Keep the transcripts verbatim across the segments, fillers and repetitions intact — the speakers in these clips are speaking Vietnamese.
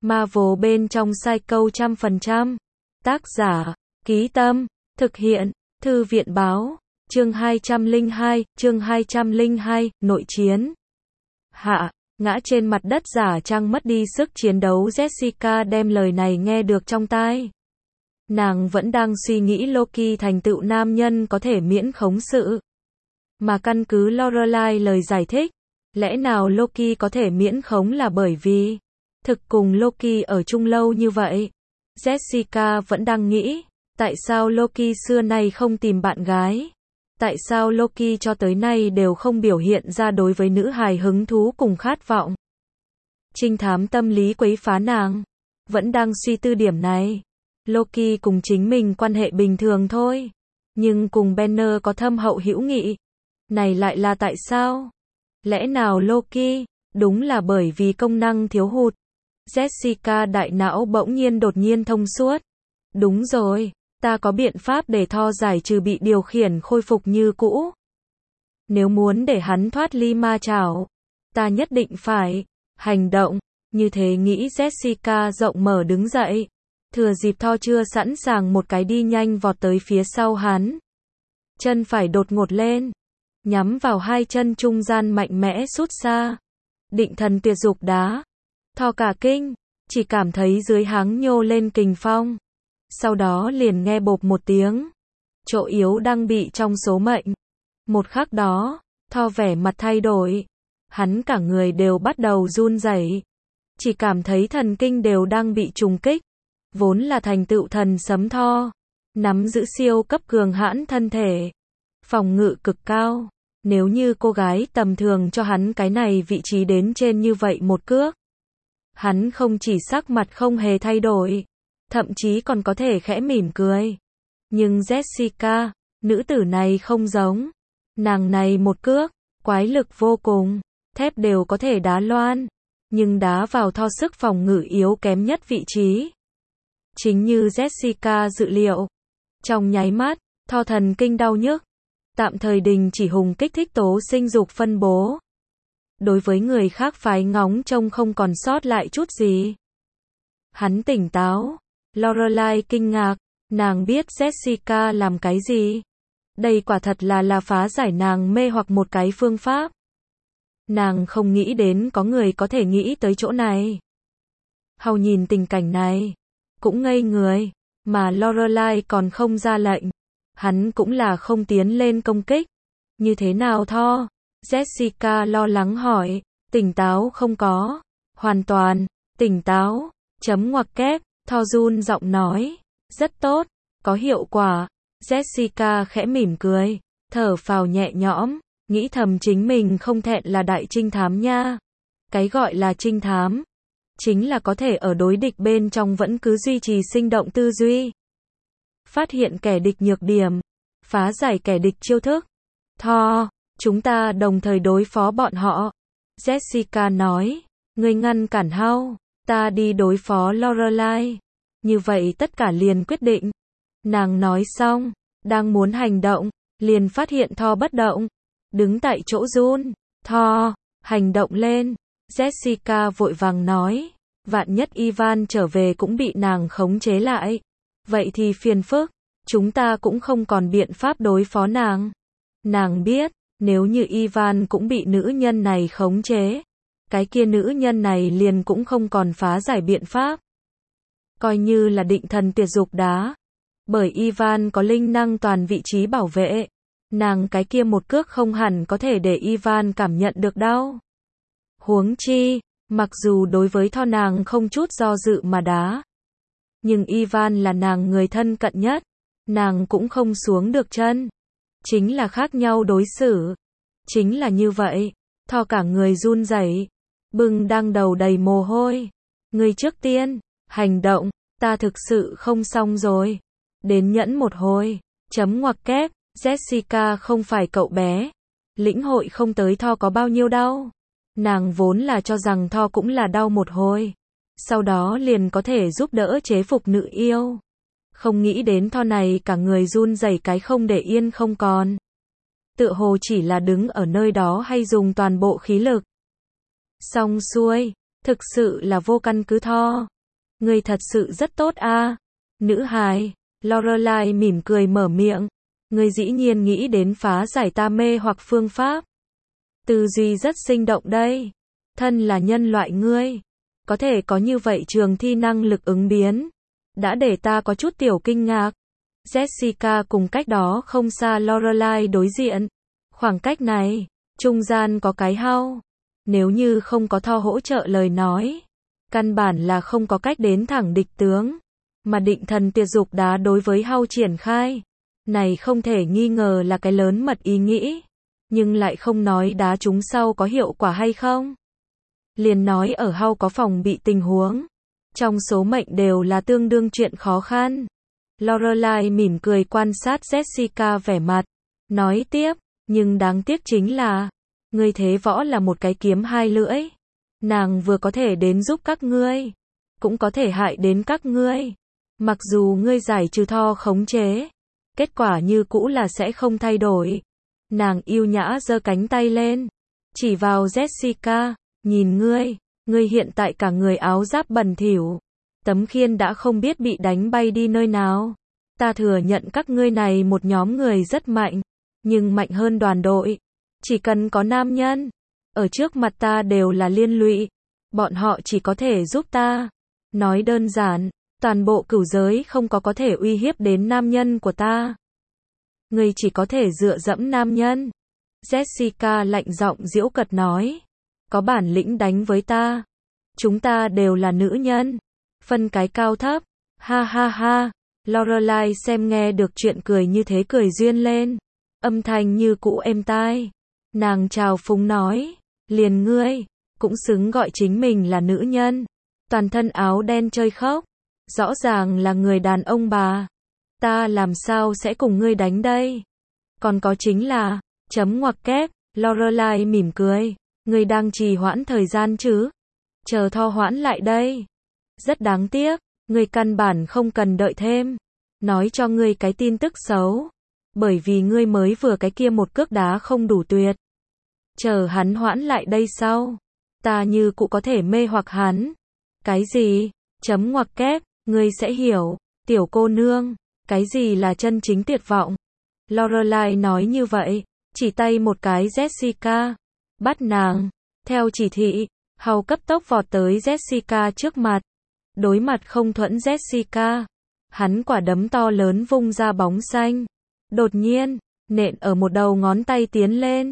Marvel bên trong Psycho trăm phần trăm. Tác giả, Ký Tâm, thực hiện, Thư viện Báo, chương hai trăm lẻ hai, chương hai trăm lẻ hai, nội chiến. Hạ, ngã trên mặt đất giả trang mất đi sức chiến đấu Jessica đem lời này nghe được trong tai. Nàng vẫn đang suy nghĩ Loki thành tựu nam nhân có thể miễn khống sự. Mà căn cứ Lorelai lời giải thích, lẽ nào Loki có thể miễn khống là bởi vì thực cùng Loki ở chung lâu như vậy. Jessica vẫn đang nghĩ, tại sao Loki xưa nay không tìm bạn gái? Tại sao Loki cho tới nay đều không biểu hiện ra đối với nữ hài hứng thú cùng khát vọng? Trinh thám tâm lý quấy phá nàng, vẫn đang suy tư điểm này. Loki cùng chính mình quan hệ bình thường thôi, nhưng cùng Banner có thâm hậu hữu nghị. Này lại là tại sao? Lẽ nào Loki, đúng là bởi vì công năng thiếu hụt. Jessica đại não bỗng nhiên đột nhiên thông suốt. Đúng rồi, ta có biện pháp để Thor giải trừ bị điều khiển khôi phục như cũ. Nếu muốn để hắn thoát ly ma chảo, ta nhất định phải hành động. Như thế nghĩ Jessica rộng mở đứng dậy. Thừa dịp Thor chưa sẵn sàng một cái đi nhanh vọt tới phía sau hắn. Chân phải đột ngột lên, nhắm vào hai chân trung gian mạnh mẽ sút xa. Định thần tuyệt dục đá. Thor cả kinh, chỉ cảm thấy dưới háng nhô lên kình phong. Sau đó liền nghe bộp một tiếng. Chỗ yếu đang bị trong số mệnh. Một khắc đó, Thor vẻ mặt thay đổi. Hắn cả người đều bắt đầu run rẩy. Chỉ cảm thấy thần kinh đều đang bị trùng kích. Vốn là thành tựu thần sấm Thor, nắm giữ siêu cấp cường hãn thân thể, phòng ngự cực cao. Nếu như cô gái tầm thường cho hắn cái này vị trí đến trên như vậy một cước, hắn không chỉ sắc mặt không hề thay đổi, thậm chí còn có thể khẽ mỉm cười. Nhưng Jessica, nữ tử này không giống. Nàng này một cước, quái lực vô cùng, thép đều có thể đá loan, nhưng đá vào Thor sức phòng ngự yếu kém nhất vị trí. Chính như Jessica dự liệu, trong nháy mắt, Thor thần kinh đau nhức, tạm thời đình chỉ hùng kích thích tố sinh dục phân bố. Đối với người khác phái ngóng trông không còn sót lại chút gì. Hắn tỉnh táo. Lorelai kinh ngạc, nàng biết Jessica làm cái gì. Đây quả thật là là phá giải nàng mê hoặc một cái phương pháp. Nàng không nghĩ đến có người có thể nghĩ tới chỗ này. Hầu nhìn tình cảnh này, cũng ngây người, mà Lorelai còn không ra lệnh. Hắn cũng là không tiến lên công kích. Như thế nào Thor? Jessica lo lắng hỏi. Tỉnh táo không có. Hoàn toàn, tỉnh táo. Chấm ngoặc kép, Thor run giọng nói. Rất tốt, có hiệu quả. Jessica khẽ mỉm cười, thở phào nhẹ nhõm, nghĩ thầm chính mình không thẹn là đại trinh thám nha. Cái gọi là trinh thám, chính là có thể ở đối địch bên trong vẫn cứ duy trì sinh động tư duy. Phát hiện kẻ địch nhược điểm, phá giải kẻ địch chiêu thức. Thor, chúng ta đồng thời đối phó bọn họ. Jessica nói, ngươi ngăn cản Hao, ta đi đối phó Lorelai. Như vậy tất cả liền quyết định. Nàng nói xong, đang muốn hành động, liền phát hiện Thor bất động, đứng tại chỗ run. Thor, hành động lên. Jessica vội vàng nói, vạn nhất Ivan trở về cũng bị nàng khống chế lại. Vậy thì phiền phức, chúng ta cũng không còn biện pháp đối phó nàng. Nàng biết, nếu như Ivan cũng bị nữ nhân này khống chế, cái kia nữ nhân này liền cũng không còn phá giải biện pháp. Coi như là định thần tuyệt dục đá. Bởi Ivan có linh năng toàn vị trí bảo vệ, nàng cái kia một cước không hẳn có thể để Ivan cảm nhận được đau. Huống chi, mặc dù đối với Thor nàng không chút do dự mà đá, nhưng Ivan là nàng người thân cận nhất, nàng cũng không xuống được chân. Chính là khác nhau đối xử. Chính là như vậy, Thor cả người run rẩy, bừng đang đầu đầy mồ hôi. Ngươi trước tiên, hành động, ta thực sự không xong rồi. Đến nhẫn một hồi, chấm ngoặc kép, Jessica không phải cậu bé. Lĩnh hội không tới Thor có bao nhiêu đau. Nàng vốn là cho rằng Thor cũng là đau một hồi. Sau đó liền có thể giúp đỡ chế phục nữ yêu. Không nghĩ đến Thor này cả người run rẩy cái không để yên không còn. Tựa hồ chỉ là đứng ở nơi đó hay dùng toàn bộ khí lực. Xong xuôi, thực sự là vô căn cứ Thor. Ngươi thật sự rất tốt a. Nữ hài, Lorelai mỉm cười mở miệng. Ngươi dĩ nhiên nghĩ đến phá giải ta mê hoặc phương pháp. Tư duy rất sinh động đây. Thân là nhân loại ngươi, có thể có như vậy trường thi năng lực ứng biến. Đã để ta có chút tiểu kinh ngạc. Jessica cùng cách đó không xa Lorelai đối diện. Khoảng cách này, trung gian có cái hao. Nếu như không có Thor hỗ trợ lời nói, căn bản là không có cách đến thẳng địch tướng. Mà định thần tuyệt dục đá đối với hao triển khai. Này không thể nghi ngờ là cái lớn mật ý nghĩ. Nhưng lại không nói đá chúng sau có hiệu quả hay không. Liền nói ở hao có phòng bị tình huống. Trong số mệnh đều là tương đương chuyện khó khăn. Lorelai mỉm cười quan sát Jessica vẻ mặt. Nói tiếp, nhưng đáng tiếc chính là, ngươi thế võ là một cái kiếm hai lưỡi. Nàng vừa có thể đến giúp các ngươi, cũng có thể hại đến các ngươi. Mặc dù ngươi giải trừ Thor khống chế, kết quả như cũ là sẽ không thay đổi. Nàng yêu nhã giơ cánh tay lên, chỉ vào Jessica, nhìn ngươi, ngươi hiện tại cả người áo giáp bẩn thỉu. Tấm khiên đã không biết bị đánh bay đi nơi nào. Ta thừa nhận các ngươi này một nhóm người rất mạnh, nhưng mạnh hơn đoàn đội. Chỉ cần có nam nhân ở trước mặt ta đều là liên lụy. Bọn họ chỉ có thể giúp ta. Nói đơn giản, toàn bộ cửu giới không có có thể uy hiếp đến nam nhân của ta. Ngươi chỉ có thể dựa dẫm nam nhân. Jessica lạnh giọng giễu cợt nói. Có bản lĩnh đánh với ta. Chúng ta đều là nữ nhân. Phân cái cao thấp. Ha ha ha. Lorelai xem nghe được chuyện cười như thế cười duyên lên. Âm thanh như cũ êm tai. Nàng chào phúng nói. Liền ngươi, cũng xứng gọi chính mình là nữ nhân. Toàn thân áo đen chơi khóc. Rõ ràng là người đàn ông bà. Ta làm sao sẽ cùng ngươi đánh đây? Còn có chính là, chấm ngoặc kép, Lorelai mỉm cười. Ngươi đang trì hoãn thời gian chứ? Chờ Thor hoãn lại đây. Rất đáng tiếc, ngươi căn bản không cần đợi thêm. Nói cho ngươi cái tin tức xấu. Bởi vì ngươi mới vừa cái kia một cước đá không đủ tuyệt. Chờ hắn hoãn lại đây sau. Ta như cụ có thể mê hoặc hắn. Cái gì? Chấm ngoặc kép, ngươi sẽ hiểu. Tiểu cô nương, cái gì là chân chính tuyệt vọng? Lorelai nói như vậy, chỉ tay một cái Jessica. Bắt nàng. Theo chỉ thị, hầu cấp tốc vọt tới Jessica trước mặt. Đối mặt không thuẫn Jessica. Hắn quả đấm to lớn vung ra bóng xanh. Đột nhiên, nện ở một đầu ngón tay tiến lên.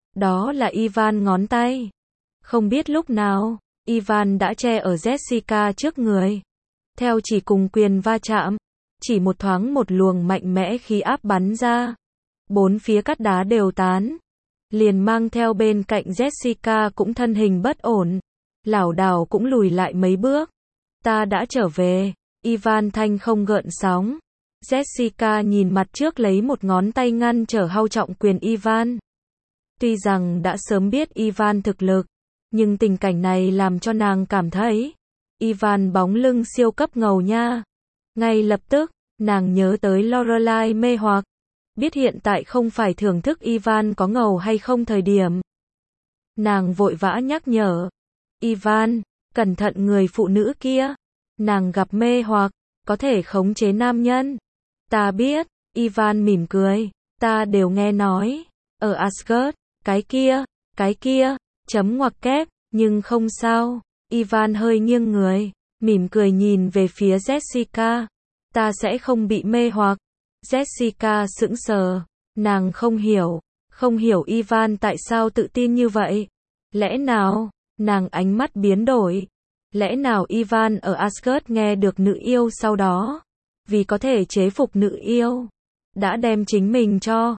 Đó là Ivan ngón tay. Không biết lúc nào, Ivan đã che ở Jessica trước người. Theo chỉ cùng quyền va chạm, chỉ một thoáng một luồng mạnh mẽ khí áp bắn ra. Bốn phía cắt đá đều tán. Liền mang theo bên cạnh Jessica cũng thân hình bất ổn. Lảo đảo cũng lùi lại mấy bước. Ta đã trở về. Ivan thanh không gợn sóng. Jessica nhìn mặt trước lấy một ngón tay ngăn trở hau trọng quyền Ivan. Tuy rằng đã sớm biết Ivan thực lực, nhưng tình cảnh này làm cho nàng cảm thấy Ivan bóng lưng siêu cấp ngầu nha. Ngay lập tức, nàng nhớ tới Lorelai mê hoặc. Biết hiện tại không phải thưởng thức Ivan có ngầu hay không thời điểm. Nàng vội vã nhắc nhở. Ivan, cẩn thận người phụ nữ kia. Nàng gặp mê hoặc, có thể khống chế nam nhân. Ta biết, Ivan mỉm cười. Ta đều nghe nói. Ở Asgard, cái kia, cái kia, chấm ngoặc kép, nhưng không sao. Ivan hơi nghiêng người, mỉm cười nhìn về phía Jessica. Ta sẽ không bị mê hoặc. Jessica sững sờ. Nàng không hiểu. Không hiểu Ivan tại sao tự tin như vậy. Lẽ nào, nàng ánh mắt biến đổi. Lẽ nào Ivan ở Asgard nghe được nữ yêu sau đó. Vì có thể chế phục nữ yêu. Đã đem chính mình cho.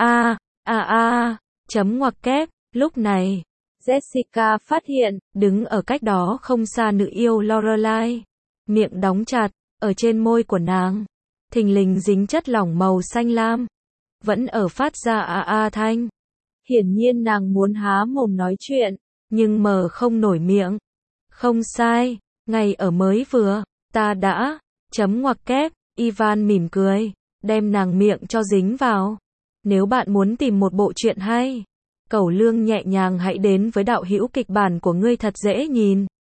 a a a chấm ngoặc kép. Lúc này, Jessica phát hiện, đứng ở cách đó không xa nữ yêu Lorelai. Miệng đóng chặt, ở trên môi của nàng. Thình lình dính chất lỏng màu xanh lam. Vẫn ở phát ra a a thanh. Hiển nhiên nàng muốn há mồm nói chuyện, nhưng mở không nổi miệng. Không sai, ngay ở mới vừa, ta đã, chấm ngoặc kép, Ivan mỉm cười, đem nàng miệng cho dính vào. Nếu bạn muốn tìm một bộ truyện hay, cẩu lương nhẹ nhàng hãy đến với đạo hữu kịch bản của ngươi thật dễ nhìn.